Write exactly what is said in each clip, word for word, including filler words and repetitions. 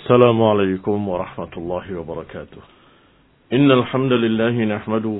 السلام عليكم ورحمة الله وبركاته. إن الحمد لله نحمده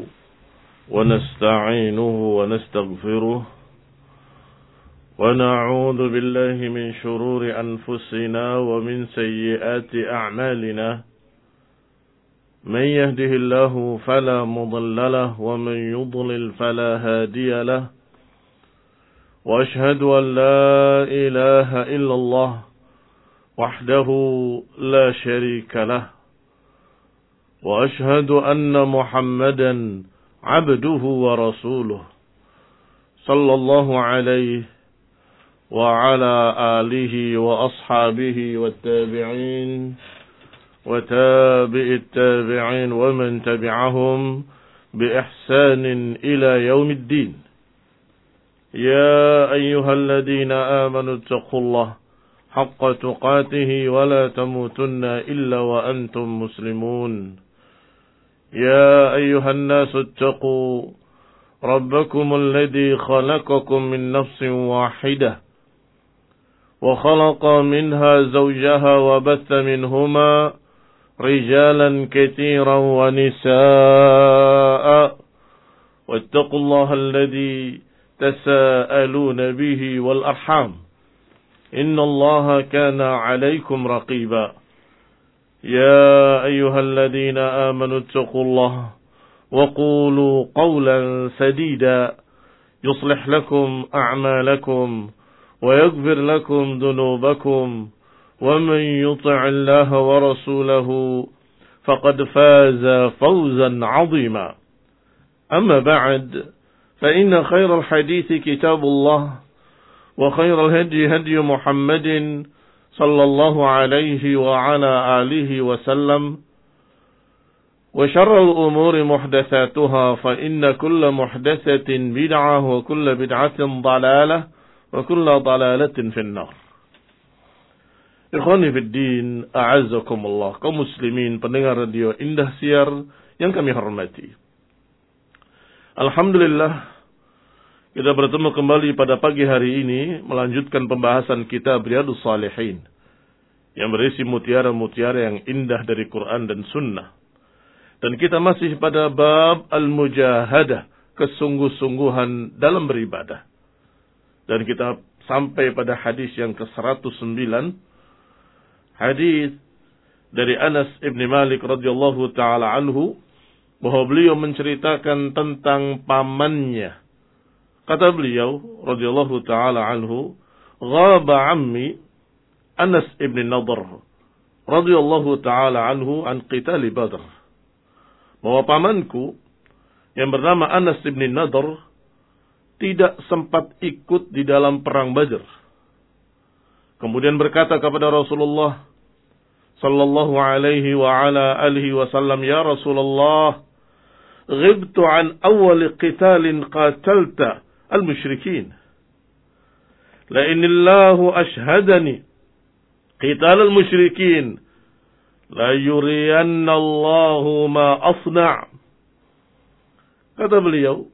ونستعينه ونستغفره ونعوذ بالله من شرور أنفسنا ومن سيئات أعمالنا. من يهده الله فلا مضل له ومن يضلل فلا هادي له. وأشهد أن لا إله إلا الله وحده لا شريك له. وأشهد أن محمدا عبده ورسوله صلى الله عليه وعلى آله وأصحابه والتابعين وتابع التابعين ومن تبعهم بإحسان إلى يوم الدين. يا أيها الذين آمنوا اتقوا الله حق تقاته ولا تموتن إلا وأنتم مسلمون. يا أيها الناس اتقوا ربكم الذي خلقكم من نفس واحدة وخلق منها زوجها وبث منهما رجالا كثيرا ونساء واتقوا الله الذي تساءلون به والأرحام إن الله كان عليكم رقيبا. يا أيها الذين آمنوا اتقوا الله وقولوا قولا سديدا يصلح لكم أعمالكم ويغفر لكم ذنوبكم ومن يطع الله ورسوله فقد فاز فوزا عظيما. أما بعد فإن خير الحديث كتاب الله وخير الهدي هدي محمد صلى الله عليه وعلى آله وسلم وشر الأمور محدثاتها فإن كل محدثة بدعة وكل بدعة ضلالة وكل ضلالة في النار. Ikhwani fiddin, a'azzakumullah, kaum muslimin pendengar radio Indah Siar yang kami hormati. Alhamdulillah, kita bertemu kembali pada pagi hari ini melanjutkan pembahasan kitab Riyadhus Shalihin yang berisi mutiara-mutiara yang indah dari Quran dan Sunnah. Dan kita masih pada bab al-mujahadah, kesungguh-sungguhan dalam beribadah. Dan kita sampai pada hadis yang ke seratus sembilan, hadis dari Anas ibn Malik radhiyallahu taala anhu, bahwa beliau menceritakan tentang pamannya. Kata beliau radhiyallahu taala anhu, "Ghaba ammi Anas ibn Nadhr radhiyallahu taala anhu an qital Badr." Bahwa pamanku yang bernama Anas ibn Nadhr tidak sempat ikut di dalam perang Badr. Kemudian berkata kepada Rasulullah sallallahu alaihi wa ala alihi wasallam, "Ya Rasulullah, ghibtu an awwal qitalin qatalta al-musyrikin. La inillahu ashhadani qital al-musyrikin la yuriyanna Allahu ma asna'." Kata beliau,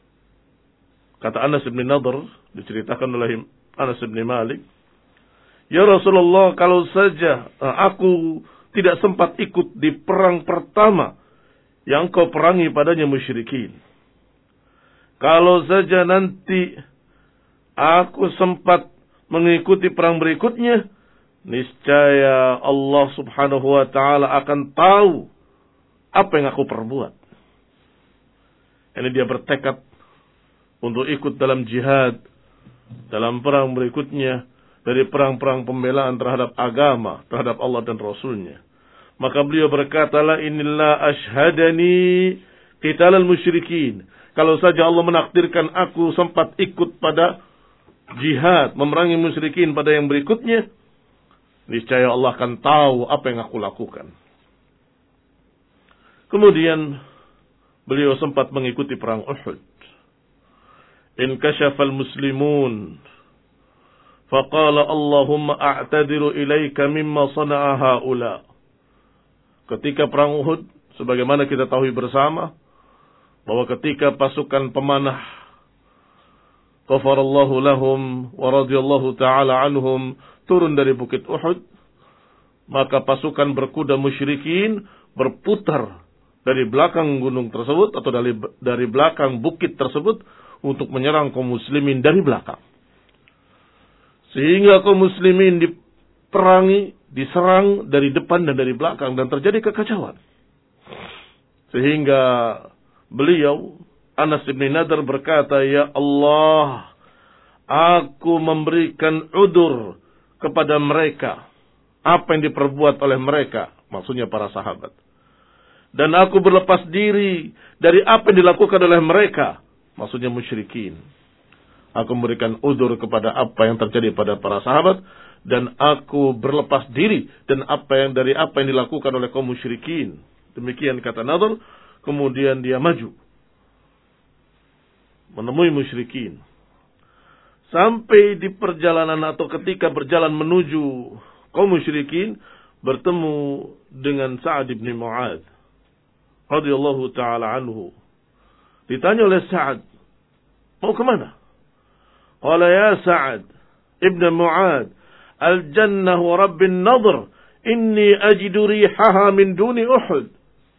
kata Anas bin Nadhr, diceritakan oleh Anas bin Malik, "Ya Rasulullah, kalau saja aku tidak sempat ikut di perang pertama yang kau perangi padanya musyrikin. Kalau saja nanti aku sempat mengikuti perang berikutnya, niscaya Allah subhanahu wa ta'ala akan tahu apa yang aku perbuat." Ini dia bertekad untuk ikut dalam jihad, dalam perang berikutnya, dari perang-perang pembelaan terhadap agama, terhadap Allah dan Rasulnya. Maka beliau berkata, "La inillah ashhadani qitalal musyrikin." Kalau saja Allah menakdirkan aku sempat ikut pada jihad, memerangi musyrikin pada yang berikutnya, niscaya Allah akan tahu apa yang aku lakukan. Kemudian beliau sempat mengikuti perang Uhud. "Inkashafal muslimun faqala Allahumma a'tadiru ilaika mimma sana'a haula." Ketika perang Uhud, sebagaimana kita tahu bersama, bahwa ketika pasukan pemanah ghafarallahu lahum wa radhiyallahu ta'ala anhum turun dari bukit Uhud, Maka pasukan berkuda musyrikin berputar dari belakang gunung tersebut atau dari dari belakang bukit tersebut untuk menyerang kaum muslimin dari belakang. Sehingga kaum muslimin diperangi, diserang dari depan dan dari belakang dan terjadi kekacauan. Sehingga beliau Anas bin Nadr berkata, "Ya Allah, aku memberikan udur kepada mereka apa yang diperbuat oleh mereka," maksudnya para sahabat. "Dan aku berlepas diri dari apa yang dilakukan oleh mereka," maksudnya musyrikin. Aku memberikan udur kepada apa yang terjadi pada para sahabat, dan aku berlepas diri dan apa yang dari apa yang dilakukan oleh kaum musyrikin. Demikian kata Nadhr. Kemudian dia maju menemui musyrikin. Sampai di perjalanan atau ketika berjalan menuju kaum musyrikin, bertemu dengan Sa'ad bin Mu'adz radhiyallahu taala anhu. Ditanya oleh Sa'ad, "Mau kemana?" Qala, "Ya Sa'ad ibn Mu'adz, al-jannah wa rabbin Nadhr, inni ajidu rihaha min duni Uhud."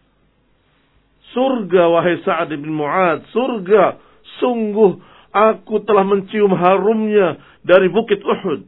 Surga, wahai Sa'ad bin Mu'adz, surga. Sungguh aku telah mencium harumnya dari bukit Uhud.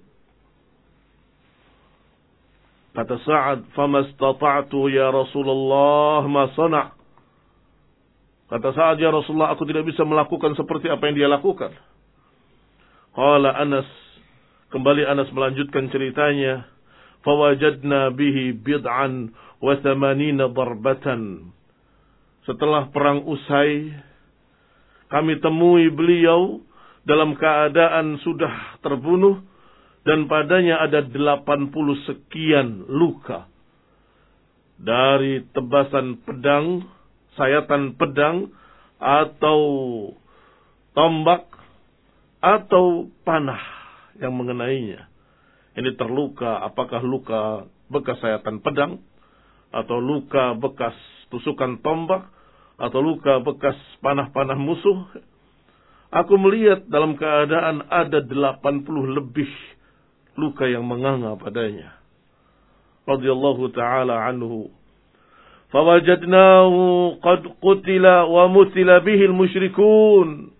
Kata Sa'ad, "Famastata'tu ya Rasulullah ma sana'." Kata Sa'ad, "Ya Rasulullah, aku tidak bisa melakukan seperti apa yang dia lakukan." Qala Anas, kembali Anas melanjutkan ceritanya, "Fawajadna bihi bid'an wa thamanina darbatan." Setelah perang usai, kami temui beliau dalam keadaan sudah terbunuh dan padanya ada delapan puluh sekian luka. Dari tebasan pedang, sayatan pedang, atau tombak, atau panah yang mengenainya. Ini terluka, apakah luka bekas sayatan pedang, atau luka bekas tusukan tombak, atau luka bekas panah-panah musuh. Aku melihat dalam keadaan ada delapan puluh lebih luka yang menganga padanya. Radhiyallahu ta'ala anhu. Fawajadnahu qad qutila wa mutila bihi al-musyrikun.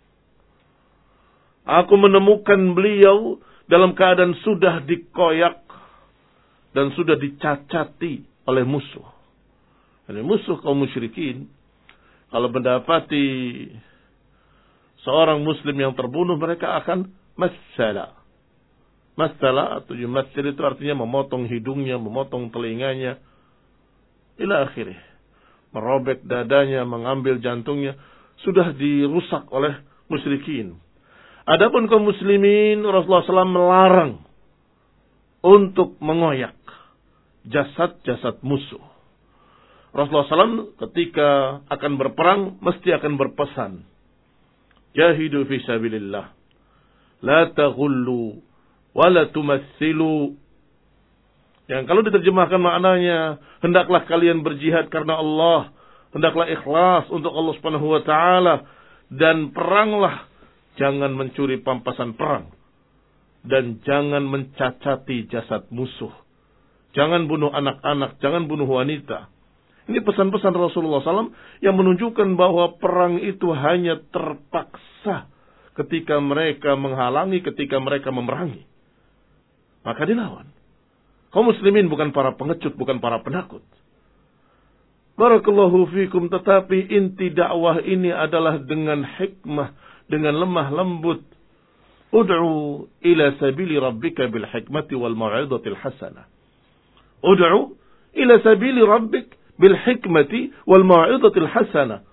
Aku menemukan beliau dalam keadaan sudah dikoyak dan sudah dicacati oleh musuh. Ini musuh kaum musyrikin, kalau mendapati seorang muslim yang terbunuh, mereka akan massala. Massala atau yumassil itu artinya memotong hidungnya, memotong telinganya, ila akhirih. Merobek dadanya, mengambil jantungnya, sudah dirusak oleh musyrikin. Adapun kaum muslimin, Rasulullah shallallahu alaihi wasallam melarang untuk mengoyak jasad-jasad musuh. Rasulullah shallallahu alaihi wasallam ketika akan berperang mesti akan berpesan, "Jahidu fi sabilillah, la taghullu wa la tumassilu." Yang kalau diterjemahkan maknanya, hendaklah kalian berjihad karena Allah, hendaklah ikhlas untuk Allah Subhanahu wa taala, dan peranglah, jangan mencuri pampasan perang, dan jangan mencacati jasad musuh. Jangan bunuh anak-anak, jangan bunuh wanita. Ini pesan-pesan Rasulullah shallallahu alaihi wasallam yang menunjukkan bahwa perang itu hanya terpaksa ketika mereka menghalangi, ketika mereka memerangi. Maka dilawan. Kaum muslimin bukan para pengecut, bukan para penakut. Barakallahu fikum, tetapi inti dakwah ini adalah dengan hikmah, dengan lemah lembut. Ud'u ila sabili rabbika bil hikmati wal mau'izatil hasanah. Ud'u ila sabili rabbik bil hikmati wal mau'izatil hasanah.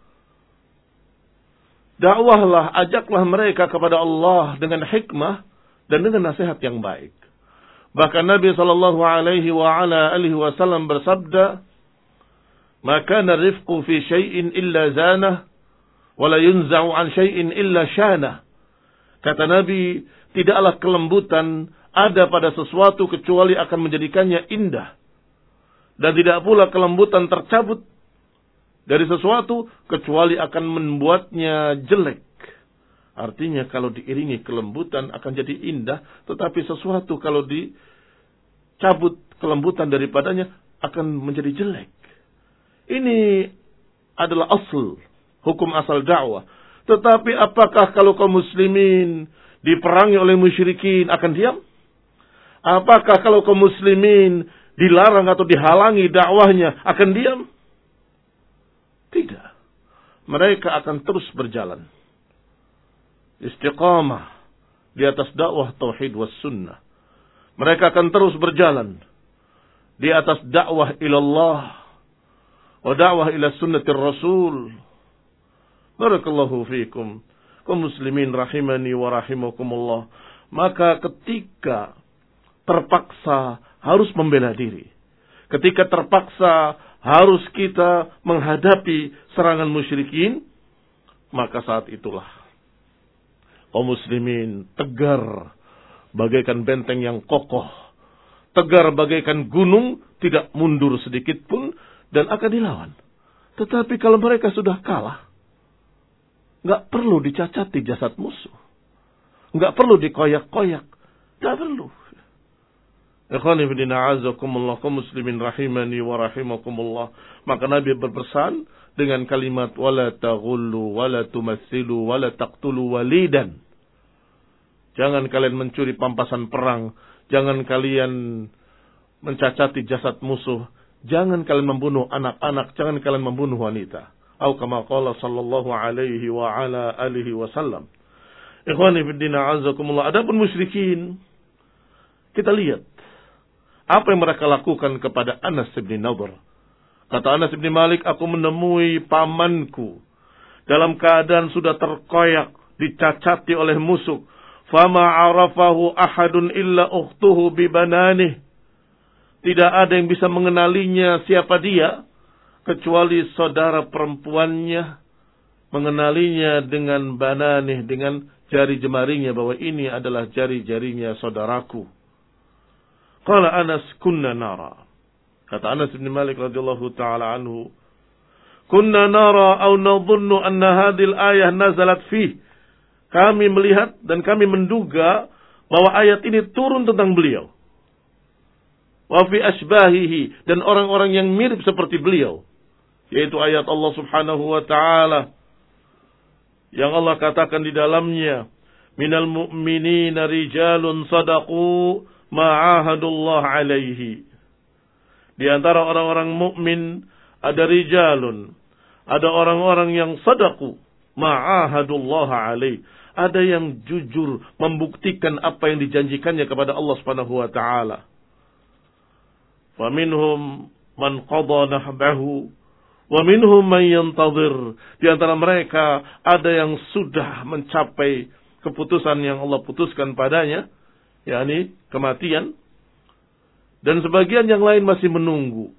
Dakwahlah, ajaklah mereka kepada Allah dengan hikmah dan dengan nasihat yang baik. Bahkan Nabi sallallahu alaihi wa ala alihi wasallam bersabda, "Ma kana rifqu fi syai'in illa zanah, wa la yunza'u an syai'in illa syanah." Kata Nabi, tidaklah kelembutan ada pada sesuatu kecuali akan menjadikannya indah. Dan tidak pula kelembutan tercabut dari sesuatu kecuali akan membuatnya jelek. Artinya kalau diiringi kelembutan akan jadi indah, tetapi sesuatu kalau dicabut, kelembutan daripadanya akan menjadi jelek. Ini adalah asal, hukum asal dakwah. Tetapi apakah kalau kaum muslimin diperangi oleh musyrikin akan diam? Apakah kalau kaum muslimin dilarang atau dihalangi dakwahnya akan diam? Tidak. Mereka akan terus berjalan. Istiqamah di atas dakwah tauhid was sunnah. Mereka akan terus berjalan di atas dakwah ilallah wa dakwah ila sunnatir rasul. Barakallahu fiikum. Kaum muslimin rahimani wa rahimakumullah. Maka ketika terpaksa harus membela diri, ketika terpaksa harus kita menghadapi serangan musyrikin, maka saat itulah kaum muslimin tegar bagaikan benteng yang kokoh, tegar bagaikan gunung, tidak mundur sedikit pun dan akan dilawan. Tetapi kalau mereka sudah kalah, nggak perlu dicacati jasad musuh, nggak perlu dikoyak-koyak, nggak perlu. Ikhwani fillah a'azzakumullah, kaum muslimin rahimani wa rahimakumullah. Maka Nabi berpesan dengan kalimat wala taghullu wala tumatsilu wala taqtulu walidan. Jangan kalian mencuri pampasan perang, jangan kalian mencacati jasad musuh, jangan kalian membunuh anak-anak, jangan kalian membunuh wanita. Atau kama qala sallallahu alaihi wa ala alihi wasallam. Ikhwani fillah a'azzakumullah. Adapun musyrikin, kita lihat apa yang mereka lakukan kepada Anas bin Nadhr. Kata Anas bin Malik, aku menemui pamanku dalam keadaan sudah terkoyak, dicacati oleh musuh. Fama arafahu ahadun illa ukhtuhu bibananih. Tidak ada yang bisa mengenalinya siapa dia, kecuali saudara perempuannya mengenalinya dengan bananih, dengan jari jemarinya, bahwa ini adalah jari-jarinya saudaraku. Qala Anas kunna nara. Kata Anas bin Malik radhiyallahu taala anhu, kunna nara aw nadhunnu anna hadhil ayah nazalat fi. Kami melihat dan kami menduga bahwa ayat ini turun tentang beliau. Wa fi asbahihi, dan orang-orang yang mirip seperti beliau, yaitu ayat Allah Subhanahu wa taala yang Allah katakan di dalamnya, minal mu'minina rijalun sadaqu ma'ahadullah alaihi. Di antara orang-orang mukmin ada rijalun, ada orang-orang yang sadaqu ma'ahadullah alaihi, ada yang jujur membuktikan apa yang dijanjikannya kepada Allah Subhanahu wa taala. Wa minhum man qada nahbahu wa minhum man yantazir. Di antara mereka ada yang sudah mencapai keputusan yang Allah putuskan padanya, yakni kematian, dan sebagian yang lain masih menunggu.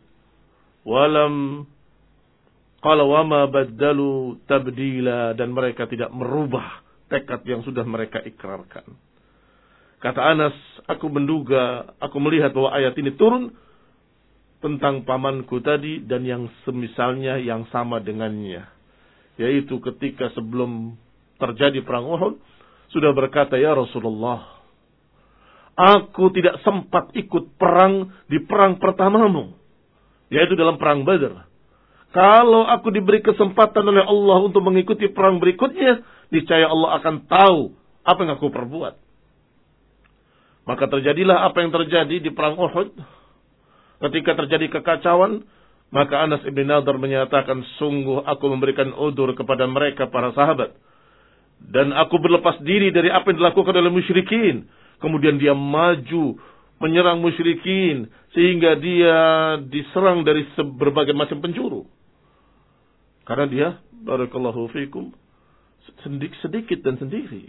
Walam qala wama baddalu tabdila, dan mereka tidak merubah tekad yang sudah mereka ikrarkan. Kata Anas, aku menduga, aku melihat bahwa ayat ini turun tentang pamanku tadi dan yang semisalnya yang sama dengannya, yaitu ketika sebelum terjadi perang Uhud sudah berkata, ya Rasulullah, aku tidak sempat ikut perang di perang pertamamu, yaitu dalam perang Badar. Kalau aku diberi kesempatan oleh Allah untuk mengikuti perang berikutnya, niscaya Allah akan tahu apa yang aku perbuat. Maka terjadilah apa yang terjadi di perang Uhud. Ketika terjadi kekacauan, maka Anas bin Nadhr menyatakan, sungguh aku memberikan udzur kepada mereka para sahabat, dan aku berlepas diri dari apa yang dilakukan oleh musyrikin. Kemudian dia maju menyerang musyrikin sehingga dia diserang dari berbagai macam penjuru. Karena dia, barakallahu fikum, sedikit dan sendiri.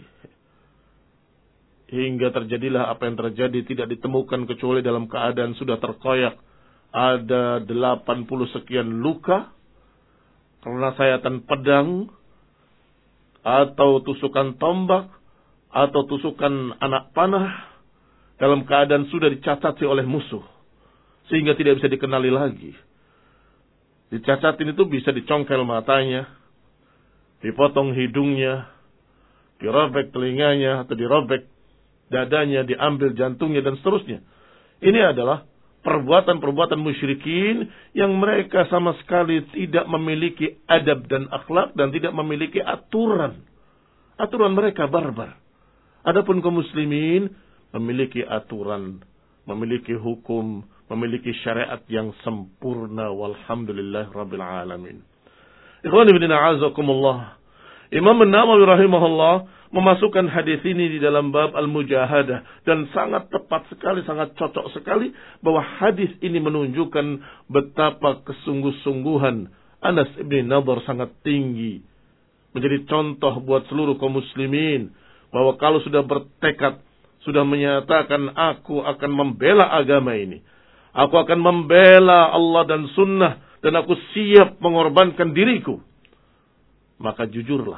Hingga terjadilah apa yang terjadi, tidak ditemukan kecuali dalam keadaan sudah terkoyak. Ada delapan puluh sekian luka karena sayatan pedang, atau tusukan tombak, atau tusukan anak panah, dalam keadaan sudah dicacati oleh musuh, sehingga tidak bisa dikenali lagi. Dicacatin itu bisa dicongkel matanya, dipotong hidungnya, dirobek telinganya, atau dirobek dadanya, diambil jantungnya, dan seterusnya. Ini adalah perbuatan-perbuatan musyrikin yang mereka sama sekali tidak memiliki adab dan akhlak dan tidak memiliki aturan. Aturan mereka barbar. Adapun kaum muslimin memiliki aturan, memiliki hukum, memiliki syariat yang sempurna. Walhamdulillah rabbil alamin. Ikhwan ibn a'azakumullah. Imam An-Nawawi rahimahullah memasukkan hadis ini di dalam bab al-mujahadah dan sangat tepat sekali, sangat cocok sekali bahwa hadis ini menunjukkan betapa kesungguh-sungguhan Anas ibn Nadhr sangat tinggi, menjadi contoh buat seluruh kaum muslimin bahwa kalau sudah bertekad, sudah menyatakan aku akan membela agama ini, aku akan membela Allah dan sunnah, dan aku siap mengorbankan diriku, maka jujurlah,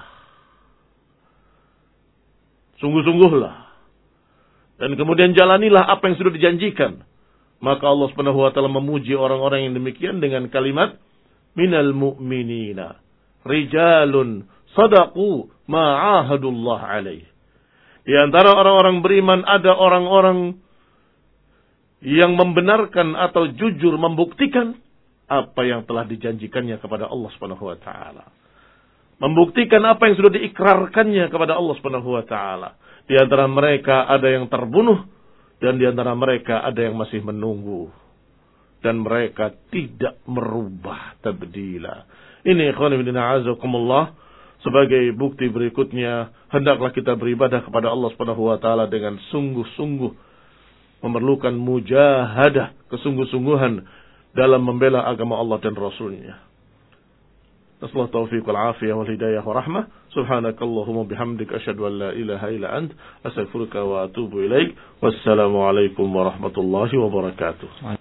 sungguh-sungguhlah, dan kemudian jalanilah apa yang sudah dijanjikan. Maka Allah Subhanahu wa taala memuji orang-orang yang demikian dengan kalimat minal mu'minina rijalun sadaqu ma ahadullah alaih. Di antara orang-orang beriman ada orang-orang yang membenarkan atau jujur membuktikan apa yang telah dijanjikannya kepada Allah Subhanahu wa taala. Membuktikan apa yang sudah diikrarkannya kepada Allah Subhanahu wa taala. Di antara mereka ada yang terbunuh dan di antara mereka ada yang masih menunggu. Dan mereka tidak merubah tabdila. Ini ikhwan fillah a'azakumullah, sebagai bukti berikutnya, hendaklah kita beribadah kepada Allah Subhanahu wa taala dengan sungguh-sungguh, memerlukan mujahadah, kesungguh-sungguhan dalam membela agama Allah dan Rasulnya. Nasallahu taufiq wal afiyah wal hidayah wa rahmah. Subhanakallahumma bihamdik asyhadu an la ilaha illa ant astaghfiruka wa atubu ilaik. Wassalamu alaikum warahmatullahi wabarakatuh.